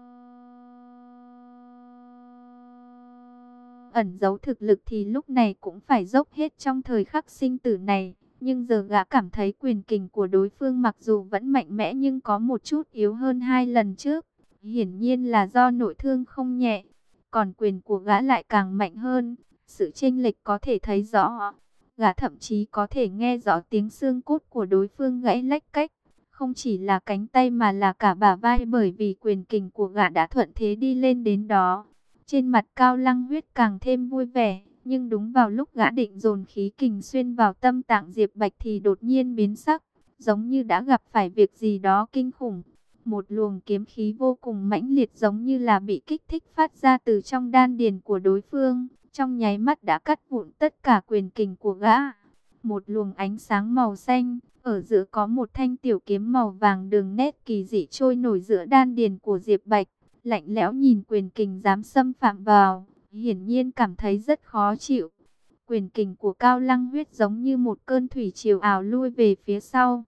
ẩn giấu thực lực thì lúc này cũng phải dốc hết trong thời khắc sinh tử này. Nhưng giờ gã cảm thấy quyền kình của đối phương mặc dù vẫn mạnh mẽ nhưng có một chút yếu hơn hai lần trước. Hiển nhiên là do nội thương không nhẹ. Còn quyền của gã lại càng mạnh hơn. Sự chênh lệch có thể thấy rõ. Gã thậm chí có thể nghe rõ tiếng xương cốt của đối phương gãy lách cách. Không chỉ là cánh tay mà là cả bả vai, bởi vì quyền kình của gã đã thuận thế đi lên đến đó. Trên mặt Cao Lăng Huyết càng thêm vui vẻ. Nhưng đúng vào lúc gã định dồn khí kình xuyên vào tâm tạng Diệp Bạch thì đột nhiên biến sắc, giống như đã gặp phải việc gì đó kinh khủng. Một luồng kiếm khí vô cùng mãnh liệt giống như là bị kích thích phát ra từ trong đan điền của đối phương, trong nháy mắt đã cắt vụn tất cả quyền kình của gã. Một luồng ánh sáng màu xanh, ở giữa có một thanh tiểu kiếm màu vàng đường nét kỳ dị trôi nổi giữa đan điền của Diệp Bạch, lạnh lẽo nhìn quyền kình dám xâm phạm vào, hiển nhiên cảm thấy rất khó chịu. Quyền kình của Cao Lăng Huyết giống như một cơn thủy triều ào lui về phía sau.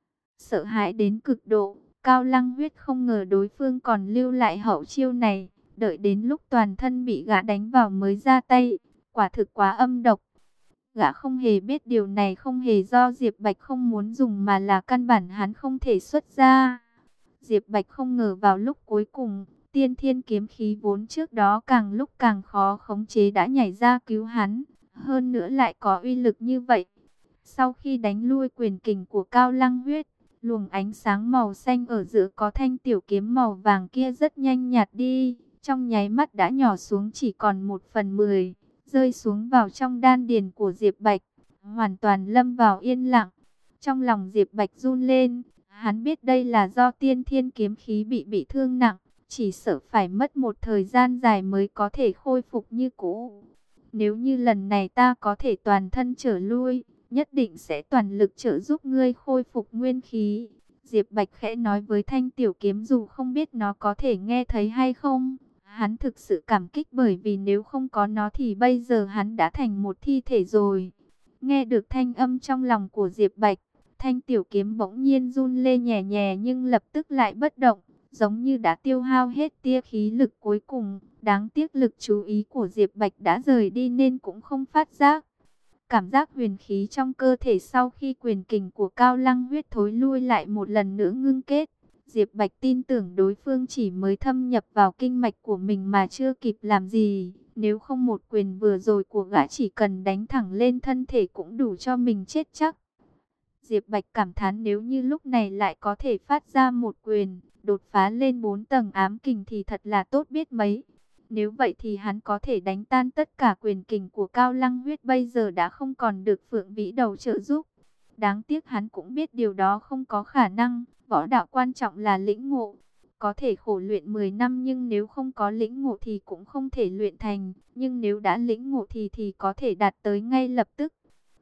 Sợ hãi đến cực độ, Cao Lăng Huyết không ngờ đối phương còn lưu lại hậu chiêu này, đợi đến lúc toàn thân bị gã đánh vào mới ra tay, quả thực quá âm độc. Gã không hề biết điều này không hề do Diệp Bạch không muốn dùng mà là căn bản hắn không thể xuất ra. Diệp Bạch không ngờ vào lúc cuối cùng, tiên thiên kiếm khí vốn trước đó càng lúc càng khó khống chế đã nhảy ra cứu hắn, hơn nữa lại có uy lực như vậy. Sau khi đánh lui quyền kình của Cao Lăng Huyết, luồng ánh sáng màu xanh ở giữa có thanh tiểu kiếm màu vàng kia rất nhanh nhạt đi, trong nháy mắt đã nhỏ xuống chỉ còn 1/10, rơi xuống vào trong đan điền của Diệp Bạch, hoàn toàn lâm vào yên lặng. Trong lòng Diệp Bạch run lên, hắn biết đây là do tiên thiên kiếm khí bị thương nặng, chỉ sợ phải mất một thời gian dài mới có thể khôi phục như cũ. Nếu như lần này ta có thể toàn thân trở lui, nhất định sẽ toàn lực trợ giúp ngươi khôi phục nguyên khí. Diệp Bạch khẽ nói với thanh tiểu kiếm, dù không biết nó có thể nghe thấy hay không. Hắn thực sự cảm kích, bởi vì nếu không có nó thì bây giờ hắn đã thành một thi thể rồi. Nghe được thanh âm trong lòng của Diệp Bạch, thanh tiểu kiếm bỗng nhiên run lên nhẹ nhẹ nhưng lập tức lại bất động, giống như đã tiêu hao hết tia khí lực cuối cùng. Đáng tiếc lực chú ý của Diệp Bạch đã rời đi nên cũng không phát giác. Cảm giác huyền khí trong cơ thể sau khi quyền kình của Cao Lăng Huyết thối lui lại một lần nữa ngưng kết. Diệp Bạch tin tưởng đối phương chỉ mới thâm nhập vào kinh mạch của mình mà chưa kịp làm gì. Nếu không một quyền vừa rồi của gã chỉ cần đánh thẳng lên thân thể cũng đủ cho mình chết chắc. Diệp Bạch cảm thán nếu như lúc này lại có thể phát ra một quyền, đột phá lên 4 tầng ám kình thì thật là tốt biết mấy. Nếu vậy thì hắn có thể đánh tan tất cả quyền kình của Cao Lăng Huyết, bây giờ đã không còn được Phượng Vĩ Đầu trợ giúp. Đáng tiếc hắn cũng biết điều đó không có khả năng, võ đạo quan trọng là lĩnh ngộ. Có thể khổ luyện 10 năm nhưng nếu không có lĩnh ngộ thì cũng không thể luyện thành, nhưng nếu đã lĩnh ngộ thì có thể đạt tới ngay lập tức.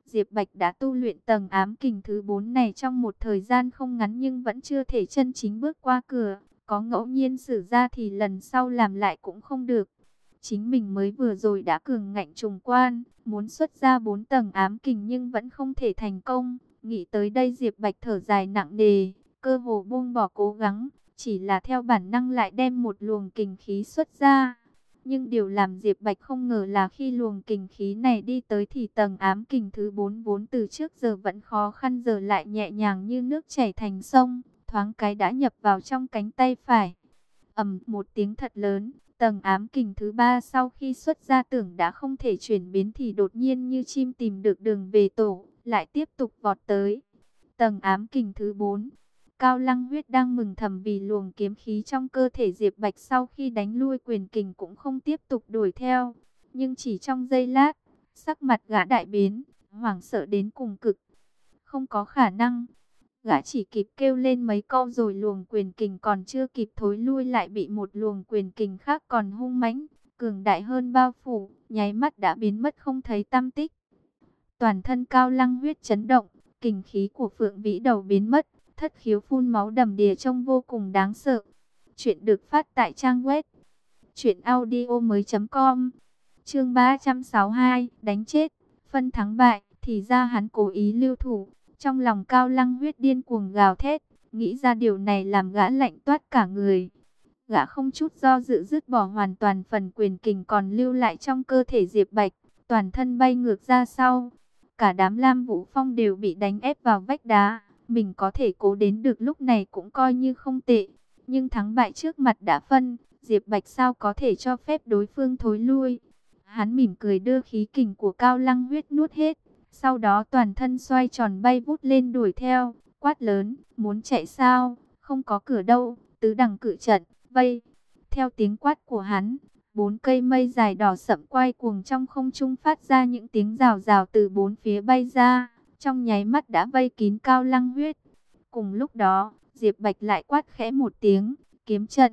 Diệp Bạch đã tu luyện tầng ám kình thứ 4 này trong một thời gian không ngắn nhưng vẫn chưa thể chân chính bước qua cửa. Có ngẫu nhiên xử ra thì lần sau làm lại cũng không được. Chính mình mới vừa rồi đã cường ngạnh trùng quan, muốn xuất ra 4 tầng ám kình nhưng vẫn không thể thành công. Nghĩ tới đây Diệp Bạch thở dài nặng nề, cơ hồ buông bỏ cố gắng, chỉ là theo bản năng lại đem một luồng kình khí xuất ra. Nhưng điều làm Diệp Bạch không ngờ là khi luồng kình khí này đi tới thì tầng ám kình thứ 4 vốn từ trước giờ vẫn khó khăn giờ lại nhẹ nhàng như nước chảy thành sông, thoáng cái đã nhập vào trong cánh tay phải. Ầm một tiếng thật lớn, tầng ám kình thứ 3 sau khi xuất ra tưởng đã không thể chuyển biến thì đột nhiên như chim tìm được đường về tổ, lại tiếp tục vọt tới. Tầng ám kình thứ 4. Cao Lăng Huyết đang mừng thầm vì luồng kiếm khí trong cơ thể Diệp Bạch sau khi đánh lui quyền kình cũng không tiếp tục đuổi theo. Nhưng chỉ trong giây lát, sắc mặt gã đại biến, hoảng sợ đến cùng cực. Không có khả năng. Gã chỉ kịp kêu lên mấy câu rồi luồng quyền kình còn chưa kịp thối lui lại bị một luồng quyền kình khác còn hung mãnh, cường đại hơn bao phủ, nháy mắt đã biến mất không thấy tăm tích. Toàn thân Cao Lăng Huyết chấn động, kình khí của Phượng Vĩ Đầu biến mất, thất khiếu phun máu đầm đìa trông vô cùng đáng sợ. Chuyện được phát tại trang web truyệnaudiomoi.com. Chương 362, đánh chết, phân thắng bại, thì ra hắn cố ý lưu thủ. Trong lòng Cao Lăng Huyết điên cuồng gào thét, nghĩ ra điều này làm gã lạnh toát cả người. Gã không chút do dự dứt bỏ hoàn toàn phần quyền kình còn lưu lại trong cơ thể Diệp Bạch, toàn thân bay ngược ra sau. Cả đám Lam Vũ Phong đều bị đánh ép vào vách đá, mình có thể cố đến được lúc này cũng coi như không tệ. Nhưng thắng bại trước mặt đã phân, Diệp Bạch sao có thể cho phép đối phương thối lui. Hắn mỉm cười đưa khí kình của Cao Lăng Huyết nuốt hết. Sau đó toàn thân xoay tròn bay vút lên đuổi theo, quát lớn, muốn chạy sao, không có cửa đâu, tứ đẳng cự trận, vây. Theo tiếng quát của hắn, 4 cây mây dài đỏ sậm quay cuồng trong không trung phát ra những tiếng rào rào từ 4 phía bay ra, trong nháy mắt đã vây kín Cao Lăng Huyết. Cùng lúc đó, Diệp Bạch lại quát khẽ một tiếng, kiếm trận.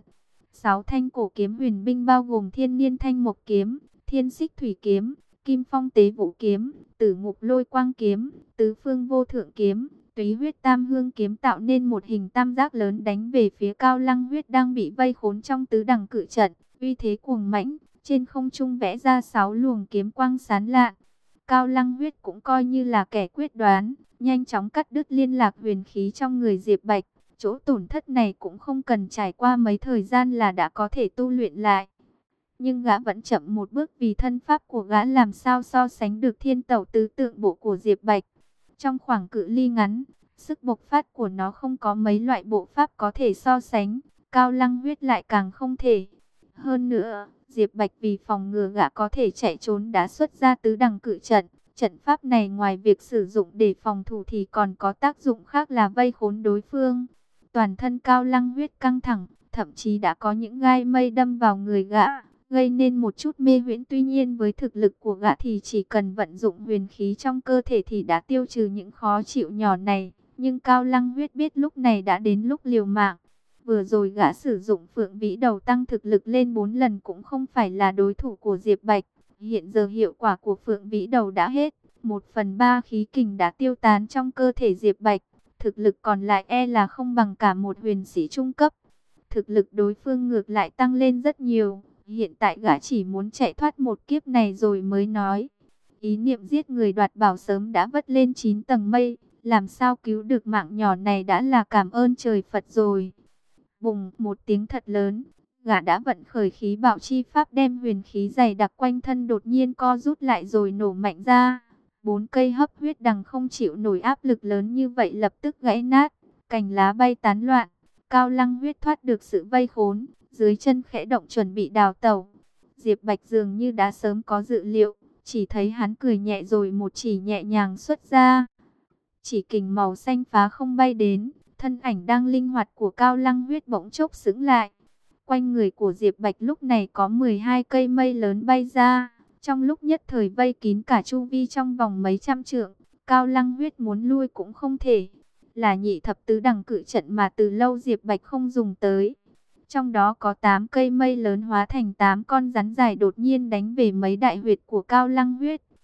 6 thanh cổ kiếm huyền binh bao gồm Thiên Niên Thanh Mộc kiếm, Thiên Xích Thủy kiếm, Kim Phong Tế Vũ kiếm, Tử Ngục Lôi Quang kiếm, Tứ Phương Vô Thượng kiếm, Túy Huyết Tam Hương kiếm tạo nên một hình tam giác lớn đánh về phía Cao Lăng Huyết đang bị vây khốn trong tứ đẳng cự trận, uy thế cuồng mãnh, trên không trung vẽ ra 6 luồng kiếm quang sáng lạn. Cao Lăng Huyết cũng coi như là kẻ quyết đoán, nhanh chóng cắt đứt liên lạc huyền khí trong người Diệp Bạch, chỗ tổn thất này cũng không cần trải qua mấy thời gian là đã có thể tu luyện lại. Nhưng gã vẫn chậm một bước vì thân pháp của gã làm sao so sánh được thiên tẩu tứ tượng bộ của Diệp Bạch. Trong khoảng cự ly ngắn, sức bộc phát của nó không có mấy loại bộ pháp có thể so sánh, Cao Lăng Huyết lại càng không thể. Hơn nữa, Diệp Bạch vì phòng ngừa gã có thể chạy trốn đã xuất ra tứ đẳng cự trận. Trận pháp này ngoài việc sử dụng để phòng thủ thì còn có tác dụng khác là vây khốn đối phương. Toàn thân Cao Lăng Huyết căng thẳng, thậm chí đã có những gai mây đâm vào người gã, gây nên một chút mê huyễn. Tuy nhiên với thực lực của gã thì chỉ cần vận dụng huyền khí trong cơ thể thì đã tiêu trừ những khó chịu nhỏ này. Nhưng Cao Lăng Huyết biết lúc này đã đến lúc liều mạng. Vừa rồi gã sử dụng Phượng Vĩ Đầu tăng thực lực lên 4 lần cũng không phải là đối thủ của Diệp Bạch. Hiện giờ hiệu quả của Phượng Vĩ Đầu đã hết, 1/3 khí kình đã tiêu tán trong cơ thể Diệp Bạch. Thực lực còn lại e là không bằng cả một huyền sĩ trung cấp. Thực lực đối phương ngược lại tăng lên rất nhiều. Hiện tại gã chỉ muốn chạy thoát một kiếp này rồi mới nói. Ý niệm giết người đoạt bảo sớm đã vất lên 9 tầng mây. Làm sao cứu được mạng nhỏ này đã là cảm ơn trời Phật rồi. Bùng một tiếng thật lớn. Gã đã vận khởi khí bạo chi pháp đem huyền khí dày đặc quanh thân đột nhiên co rút lại rồi nổ mạnh ra. 4 cây hấp huyết đằng không chịu nổi áp lực lớn như vậy lập tức gãy nát. Cành lá bay tán loạn. Cao Lăng Huyết thoát được sự vây khốn, dưới chân khẽ động chuẩn bị đào tẩu. Diệp Bạch dường như đã sớm có dự liệu, chỉ thấy hắn cười nhẹ rồi một chỉ nhẹ nhàng xuất ra. Chỉ kình màu xanh phá không bay đến, thân ảnh đang linh hoạt của Cao Lăng Huyết bỗng chốc sững lại. Quanh người của Diệp Bạch lúc này có 12 cây mây lớn bay ra, trong lúc nhất thời vây kín cả chu vi trong vòng mấy trăm trượng. Cao Lăng Huyết muốn lui cũng không thể. Là nhị thập tứ đẳng cự trận mà từ lâu Diệp Bạch không dùng tới. Trong đó có 8 cây mây lớn hóa thành 8 con rắn dài đột nhiên đánh về mấy đại huyệt của Cao Lăng Huyết.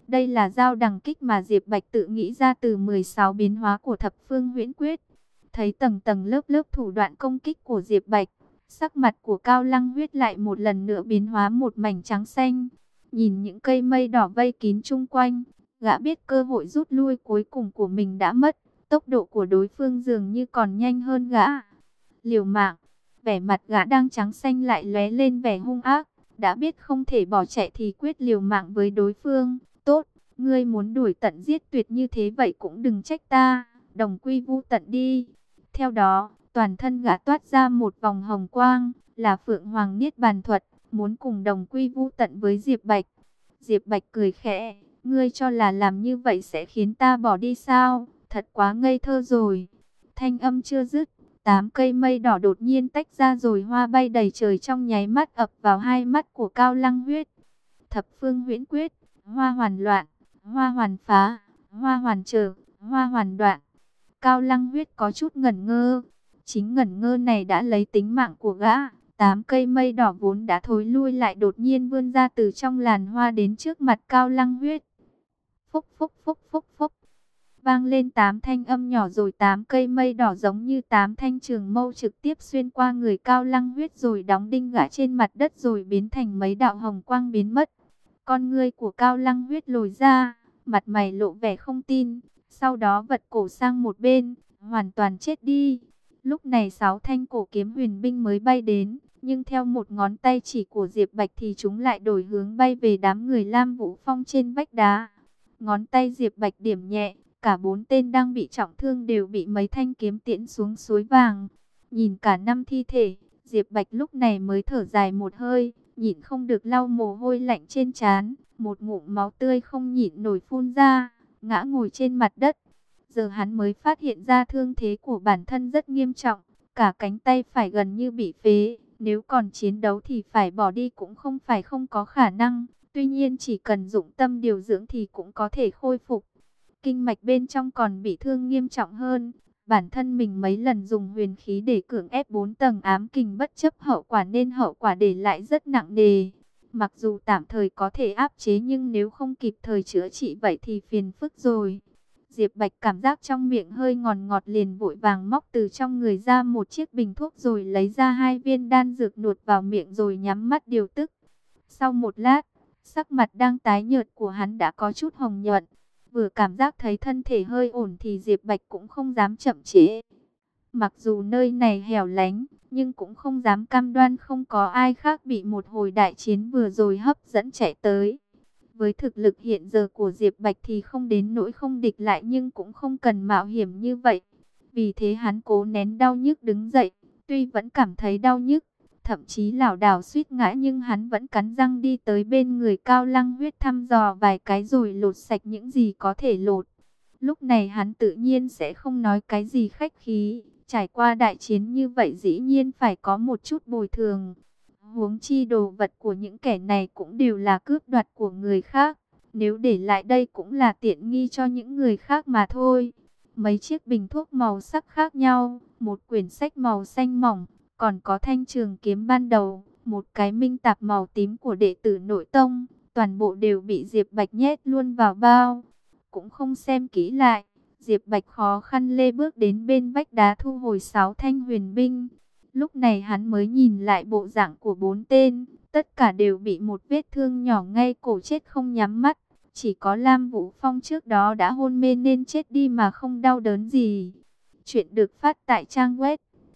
Đây là dao đằng kích mà Diệp Bạch tự nghĩ ra từ 16 biến hóa của Thập Phương Huyễn Quyết. Thấy tầng tầng lớp lớp thủ đoạn công kích của Diệp Bạch, sắc mặt của Cao Lăng Huyết lại một lần nữa biến hóa một mảnh trắng xanh. Nhìn những cây mây đỏ vây kín chung quanh, gã biết cơ hội rút lui cuối cùng của mình đã mất. Tốc độ của đối phương dường như còn nhanh hơn gã. Liều mạng, vẻ mặt gã đang trắng xanh lại lóe lên vẻ hung ác. Đã biết không thể bỏ chạy thì quyết liều mạng với đối phương. Tốt, ngươi muốn đuổi tận giết tuyệt như thế vậy cũng đừng trách ta, đồng quy vu tận đi. Theo đó, toàn thân gã toát ra một vòng hồng quang, là Phượng Hoàng Niết Bàn Thuật, muốn cùng đồng quy vu tận với Diệp Bạch. Diệp Bạch cười khẽ, ngươi cho là làm như vậy sẽ khiến ta bỏ đi sao? Thật quá ngây thơ rồi. Thanh âm chưa dứt, 8 cây mây đỏ đột nhiên tách ra rồi hoa bay đầy trời trong nháy mắt ập vào hai mắt của Cao Lăng Huyết. Thập Phương Huyễn Quyết, hoa hoàn loạn, hoa hoàn phá, hoa hoàn trở, hoa hoàn đoạn. Cao Lăng Huyết có chút ngẩn ngơ. Chính ngẩn ngơ này đã lấy tính mạng của gã. 8 cây mây đỏ vốn đã thối lui lại đột nhiên vươn ra từ trong làn hoa đến trước mặt Cao Lăng Huyết. Phúc phúc phúc phúc phúc. Vang lên 8 thanh âm nhỏ rồi 8 cây mây đỏ giống như 8 thanh trường mâu trực tiếp xuyên qua người Cao Lăng Huyết rồi đóng đinh gã trên mặt đất rồi biến thành mấy đạo hồng quang biến mất. Con ngươi của Cao Lăng Huyết lồi ra, mặt mày lộ vẻ không tin, sau đó vật cổ sang một bên, hoàn toàn chết đi. Lúc này 6 thanh cổ kiếm huyền binh mới bay đến, nhưng theo một ngón tay chỉ của Diệp Bạch thì chúng lại đổi hướng bay về đám người Lam Vũ Phong trên vách đá. Ngón tay Diệp Bạch điểm nhẹ, cả 4 tên đang bị trọng thương đều bị mấy thanh kiếm tiễn xuống suối vàng. Nhìn cả 5 thi thể, Diệp Bạch lúc này mới thở dài một hơi, nhịn không được lau mồ hôi lạnh trên trán, một ngụm máu tươi không nhịn nổi phun ra, ngã ngồi trên mặt đất. Giờ hắn mới phát hiện ra thương thế của bản thân rất nghiêm trọng, cả cánh tay phải gần như bị phế, nếu còn chiến đấu thì phải bỏ đi cũng không phải không có khả năng, tuy nhiên chỉ cần dụng tâm điều dưỡng thì cũng có thể khôi phục. Kinh mạch bên trong còn bị thương nghiêm trọng hơn. Bản thân mình mấy lần dùng huyền khí để cưỡng ép 4 tầng ám kình bất chấp hậu quả nên hậu quả để lại rất nặng nề. Mặc dù tạm thời có thể áp chế nhưng nếu không kịp thời chữa trị vậy thì phiền phức rồi. Diệp Bạch cảm giác trong miệng hơi ngọt ngọt liền vội vàng móc từ trong người ra một chiếc bình thuốc rồi lấy ra 2 viên đan dược nuốt vào miệng rồi nhắm mắt điều tức. Sau một lát, sắc mặt đang tái nhợt của hắn đã có chút hồng nhuận. Vừa cảm giác thấy thân thể hơi ổn thì Diệp Bạch cũng không dám chậm trễ. Mặc dù nơi này hẻo lánh, nhưng cũng không dám cam đoan không có ai khác bị một hồi đại chiến vừa rồi hấp dẫn chạy tới. Với thực lực hiện giờ của Diệp Bạch thì không đến nỗi không địch lại nhưng cũng không cần mạo hiểm như vậy. Vì thế hắn cố nén đau nhức đứng dậy, tuy vẫn cảm thấy đau nhức, thậm chí lảo đảo suýt ngã nhưng hắn vẫn cắn răng đi tới bên người Cao Lăng Huyết thăm dò vài cái rồi lột sạch những gì có thể lột. Lúc này hắn tự nhiên sẽ không nói cái gì khách khí, trải qua đại chiến như vậy dĩ nhiên phải có một chút bồi thường. Huống chi đồ vật của những kẻ này cũng đều là cướp đoạt của người khác, nếu để lại đây cũng là tiện nghi cho những người khác mà thôi. Mấy chiếc bình thuốc màu sắc khác nhau, một quyển sách màu xanh mỏng, còn có thanh trường kiếm ban đầu, một cái minh tạp màu tím của đệ tử nội tông, toàn bộ đều bị Diệp Bạch nhét luôn vào bao. Cũng không xem kỹ lại, Diệp Bạch khó khăn lê bước đến bên vách đá thu hồi 6 thanh huyền binh. Lúc này hắn mới nhìn lại bộ dạng của 4 tên, tất cả đều bị một vết thương nhỏ ngay cổ chết không nhắm mắt. Chỉ có Lam Vũ Phong trước đó đã hôn mê nên chết đi mà không đau đớn gì. Chuyện được phát tại trang web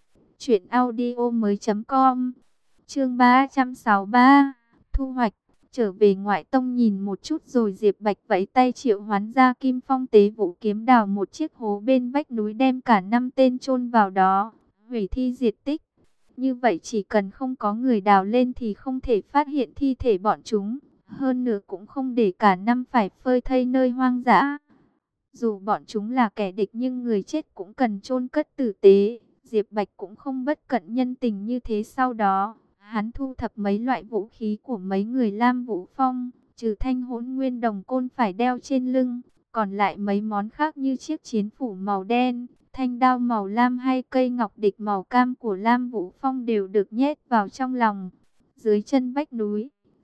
truyệnaudiomoi.com. Chương 363, thu hoạch. Trở về ngoại tông nhìn một chút rồi Diệp Bạch vẫy tay triệu hoán ra Kim Phong Tế Vũ kiếm đào một chiếc hố bên vách núi đem cả 5 tên chôn vào đó, hủy thi diệt tích. Như vậy chỉ cần không có người đào lên thì không thể phát hiện thi thể bọn chúng, hơn nữa cũng không để cả năm phải phơi thây nơi hoang dã. Dù bọn chúng là kẻ địch nhưng người chết cũng cần chôn cất tử tế. Diệp Bạch cũng không bất cận nhân tình như thế. Sau đó, hắn thu thập mấy loại vũ khí của mấy người Lam Vũ Phong, trừ thanh hỗn nguyên đồng côn phải đeo trên lưng, còn lại mấy món khác như chiếc chiến phủ màu đen, thanh đao màu lam hay cây ngọc địch màu cam của Lam Vũ Phong đều được nhét vào trong lòng. Dưới chân vách núi,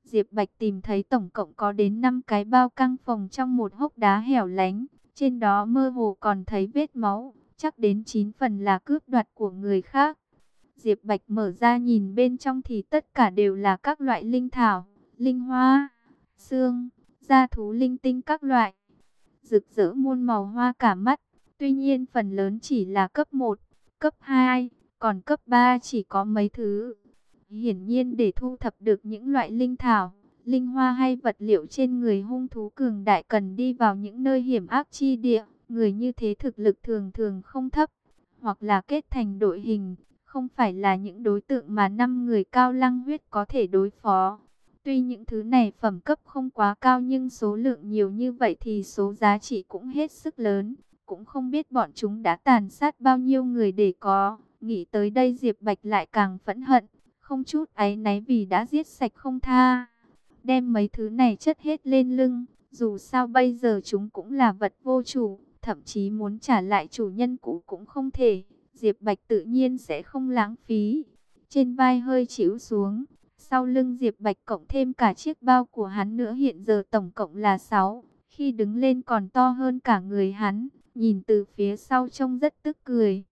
Diệp Bạch tìm thấy tổng cộng có đến 5 cái bao căng phòng trong một hốc đá hẻo lánh. Trên đó mơ hồ còn thấy vết máu, chắc đến 9 phần là cướp đoạt của người khác. Diệp Bạch mở ra nhìn bên trong thì tất cả đều là các loại linh thảo, linh hoa, xương, da thú linh tinh các loại. Rực rỡ muôn màu hoa cả mắt, tuy nhiên phần lớn chỉ là cấp 1, cấp 2, còn cấp 3 chỉ có mấy thứ. Hiển nhiên để thu thập được những loại linh thảo, linh hoa hay vật liệu trên người hung thú cường đại cần đi vào những nơi hiểm ác chi địa. Người như thế thực lực thường thường không thấp, hoặc là kết thành đội hình, không phải là những đối tượng mà 5 người Cao Lăng Huyết có thể đối phó. Tuy những thứ này phẩm cấp không quá cao nhưng số lượng nhiều như vậy thì số giá trị cũng hết sức lớn. Cũng không biết bọn chúng đã tàn sát bao nhiêu người để có. Nghĩ tới đây Diệp Bạch lại càng phẫn hận, không chút áy náy vì đã giết sạch không tha. Đem mấy thứ này chất hết lên lưng, dù sao bây giờ chúng cũng là vật vô chủ, thậm chí muốn trả lại chủ nhân cũ cũng không thể. Diệp Bạch tự nhiên sẽ không lãng phí. Trên vai hơi chịu xuống, sau lưng Diệp Bạch cộng thêm cả chiếc bao của hắn nữa, hiện giờ tổng cộng là 6. Khi đứng lên còn to hơn cả người hắn, nhìn từ phía sau trông rất tức cười.